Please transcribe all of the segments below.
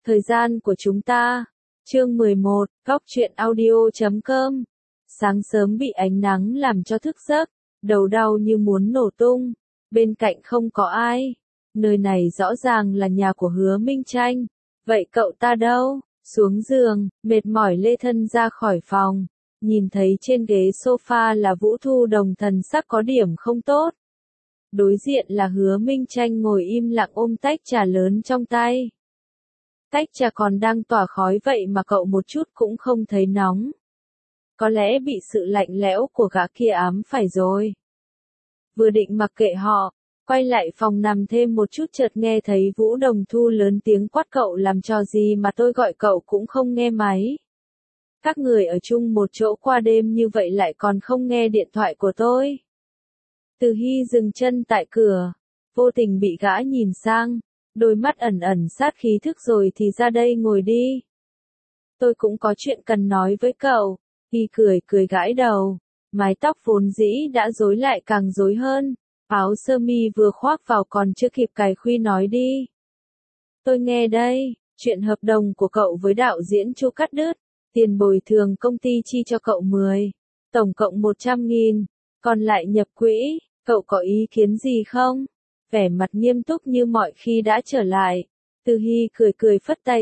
Thời gian của chúng ta. Chương 11, Góc truyện audio.com. Sáng sớm bị ánh nắng làm cho thức giấc, đầu đau như muốn nổ tung. Bên cạnh không có ai. Nơi này rõ ràng là nhà của Hứa Minh Tranh. Vậy cậu ta đâu? Xuống giường, mệt mỏi lê thân ra khỏi phòng. Nhìn thấy trên ghế sofa là Vũ Thu Đồng, thần sắc có điểm không tốt. Đối diện là Hứa Minh Tranh ngồi im lặng ôm tách trà lớn trong tay. Tách trà còn đang tỏa khói vậy mà cậu một chút cũng không thấy nóng. Có lẽ bị sự lạnh lẽo của gã kia ám phải rồi. Vừa định mặc kệ họ, quay lại phòng nằm thêm một chút chợt nghe thấy Vũ Đồng Thu lớn tiếng quát cậu làm trò gì mà tôi gọi cậu cũng không nghe máy. Các người ở chung một chỗ qua đêm như vậy lại còn không nghe điện thoại của tôi. Từ Hy dừng chân tại cửa, vô tình bị gã nhìn sang, đôi mắt ẩn ẩn sát khí thức rồi thì ra đây ngồi đi. Tôi cũng có chuyện cần nói với cậu. Hy cười gãi đầu, mái tóc vốn dĩ đã rối lại càng rối hơn, áo sơ mi vừa khoác vào còn chưa kịp cài khuy nói đi. Tôi nghe đây, chuyện hợp đồng của cậu với đạo diễn Chu cắt đứt, tiền bồi thường công ty chi cho cậu 10, tổng cộng 100.000, còn lại nhập quỹ, cậu có ý kiến gì không? Vẻ mặt nghiêm túc như mọi khi đã trở lại. Từ Hy cười phất tay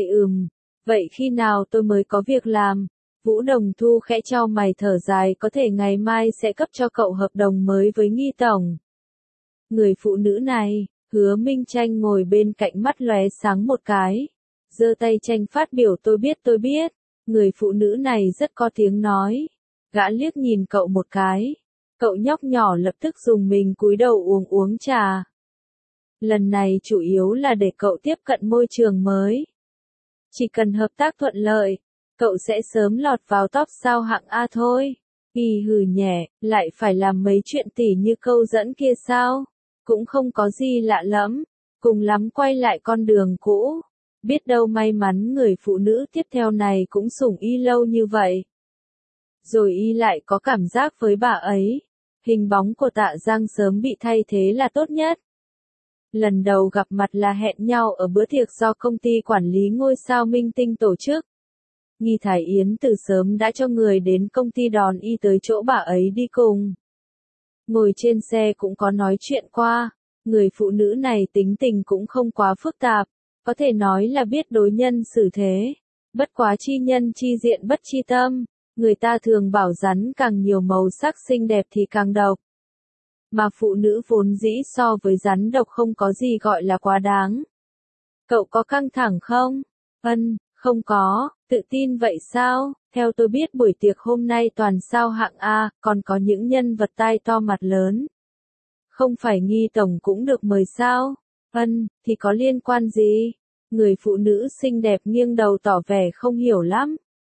vậy khi nào tôi mới có việc làm? Vũ Đồng Thu khẽ chau mày thở dài, có thể ngày mai sẽ cấp cho cậu hợp đồng mới với Nghi tổng. Người phụ nữ này, Hứa Minh Tranh ngồi bên cạnh mắt lóe sáng một cái, giơ tay tranh phát biểu tôi biết, người phụ nữ này rất có tiếng nói. Gã liếc nhìn cậu một cái, cậu nhóc nhỏ lập tức dùng mình cúi đầu uống trà. Lần này chủ yếu là để cậu tiếp cận môi trường mới. Chỉ cần hợp tác thuận lợi, cậu sẽ sớm lọt vào top sao hạng A thôi. Y hừ nhẹ, lại phải làm mấy chuyện tỉ như câu dẫn kia sao? Cũng không có gì lạ lắm, cùng lắm quay lại con đường cũ. Biết đâu may mắn người phụ nữ tiếp theo này cũng sủng Y lâu như vậy. Rồi Y lại có cảm giác với bà ấy, hình bóng của Tạ Giang sớm bị thay thế là tốt nhất. Lần đầu gặp mặt là hẹn nhau ở bữa tiệc do công ty quản lý ngôi sao minh tinh tổ chức. Nghi Thải Yến từ sớm đã cho người đến công ty đón Y tới chỗ bà ấy đi cùng. Ngồi trên xe cũng có nói chuyện qua, người phụ nữ này tính tình cũng không quá phức tạp, có thể nói là biết đối nhân xử thế. Bất quá chi nhân chi diện bất chi tâm, người ta thường bảo rắn càng nhiều màu sắc xinh đẹp thì càng độc. Mà phụ nữ vốn dĩ so với rắn độc không có gì gọi là quá đáng. Cậu có căng thẳng không? Không có, tự tin vậy sao? Theo tôi biết buổi tiệc hôm nay toàn sao hạng A, còn có những nhân vật tai to mặt lớn. Không phải Nghi tổng cũng được mời sao? Thì có liên quan gì? Người phụ nữ xinh đẹp nghiêng đầu tỏ vẻ không hiểu lắm.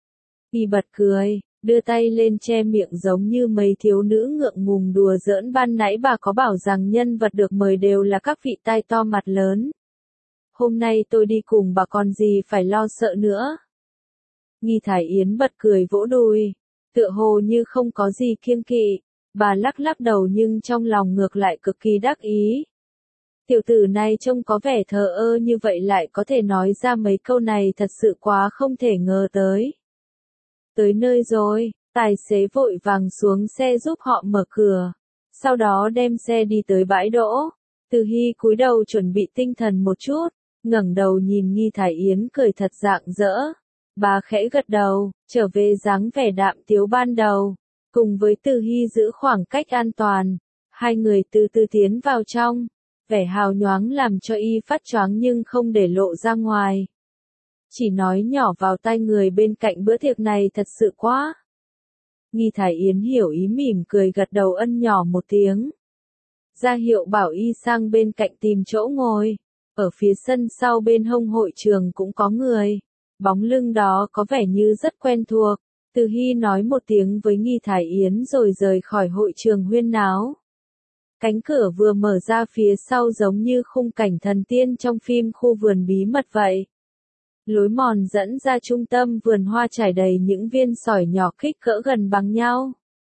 Y bật cười, đưa tay lên che miệng giống như mấy thiếu nữ ngượng ngùng đùa giỡn ban nãy bà có bảo rằng nhân vật được mời đều là các vị tai to mặt lớn. Hôm nay tôi đi cùng bà còn gì phải lo sợ nữa. Nghi Thải Yến bật cười vỗ đùi, tựa hồ như không có gì kiêng kỵ, bà lắc đầu nhưng trong lòng ngược lại cực kỳ đắc ý. Tiểu tử này trông có vẻ thờ ơ như vậy lại có thể nói ra mấy câu này thật sự quá không thể ngờ tới. Tới nơi rồi, tài xế vội vàng xuống xe giúp họ mở cửa, sau đó đem xe đi tới bãi đỗ. Từ Hy cúi đầu chuẩn bị tinh thần một chút, ngẩng đầu nhìn Nghi Thải Yến cười thật rạng rỡ. Bà khẽ gật đầu, trở về dáng vẻ đạm tiếu ban đầu, cùng với Từ Hy giữ khoảng cách an toàn. Hai người từ từ tiến vào trong, vẻ hào nhoáng làm cho Y phát choáng nhưng không để lộ ra ngoài. Chỉ nói nhỏ vào tai người bên cạnh bữa tiệc này thật sự quá. Nghi Thải Yến hiểu ý mỉm cười gật đầu nhỏ một tiếng. Ra hiệu bảo Y sang bên cạnh tìm chỗ ngồi. Ở phía sân sau bên hông hội trường cũng có người. Bóng lưng đó có vẻ như rất quen thuộc. Từ Hy nói một tiếng với Nghi Thải Yến rồi rời khỏi hội trường huyên náo. Cánh cửa vừa mở ra phía sau giống như khung cảnh thần tiên trong phim khu vườn bí mật vậy. Lối mòn dẫn ra trung tâm vườn hoa trải đầy những viên sỏi nhỏ kích cỡ gần bằng nhau.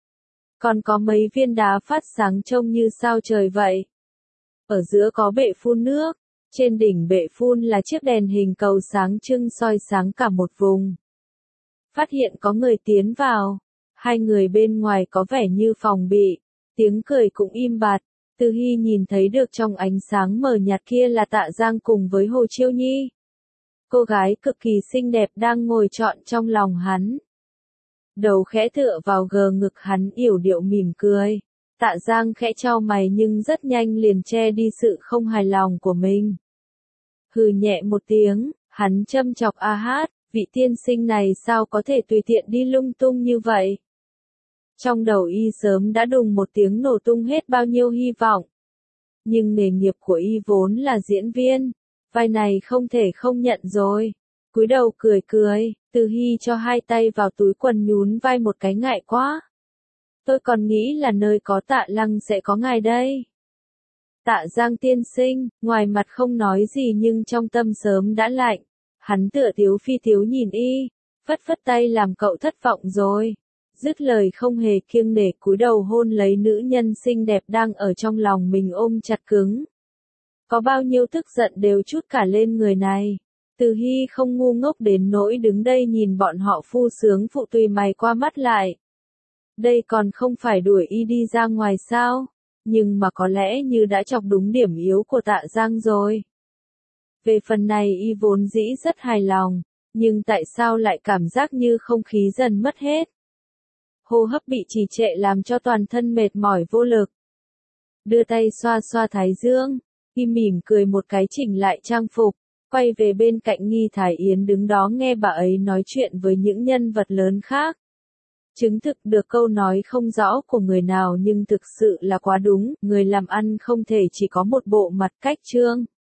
Còn có mấy viên đá phát sáng trông như sao trời vậy. Ở giữa có bệ phun nước, Trên đỉnh bệ phun là chiếc đèn hình cầu sáng trưng soi sáng cả một vùng. Phát hiện có người tiến vào. Hai người bên ngoài có vẻ như phòng bị. Tiếng cười cũng im bặt. Từ Hy nhìn thấy được trong ánh sáng mờ nhạt kia là Tạ Giang cùng với Hồ Chiêu Nhi. Cô gái cực kỳ xinh đẹp đang ngồi trọn trong lòng hắn. Đầu khẽ tựa vào gờ ngực hắn yểu điệu mỉm cười. Tạ Giang khẽ chau mày nhưng rất nhanh liền che đi sự không hài lòng của mình. Hừ nhẹ một tiếng, hắn châm chọc a hát, vị tiên sinh này sao có thể tùy tiện đi lung tung như vậy. Trong đầu y sớm đã đùng một tiếng nổ tung hết bao nhiêu hy vọng. Nhưng nghề nghiệp của y vốn là diễn viên, vai này không thể không nhận rồi. Cúi đầu cười cười, Từ Hy cho hai tay vào túi quần nhún vai một cái ngại quá. Tôi còn nghĩ là nơi có Tạ Lăng sẽ có ngài đây. Tạ Giang tiên sinh, ngoài mặt không nói gì nhưng trong tâm sớm đã lạnh. Hắn tựa tiếu phi tiếu nhìn y, phất phất tay làm cậu thất vọng rồi. Dứt lời không hề kiêng nể cúi đầu hôn lấy nữ nhân xinh đẹp đang ở trong lòng mình ôm chặt cứng. Có bao nhiêu tức giận đều trút cả lên người này. Từ Hy không ngu ngốc đến nỗi đứng đây nhìn bọn họ phu sướng phụ tùy mày qua mắt lại. Đây còn không phải đuổi y đi ra ngoài sao? Nhưng mà có lẽ như đã chọc đúng điểm yếu của Tạ Giang rồi. Về phần này y vốn dĩ rất hài lòng, nhưng tại sao lại cảm giác như không khí dần mất hết? Hô hấp bị trì trệ làm cho toàn thân mệt mỏi vô lực. Đưa tay xoa xoa thái dương, y mỉm cười một cái chỉnh lại trang phục, quay về bên cạnh Nghi Thái Yến đứng đó nghe bà ấy nói chuyện với những nhân vật lớn khác. Chứng thực được câu nói không rõ của người nào nhưng thực sự là quá đúng, người làm ăn không thể chỉ có một bộ mặt cách trương.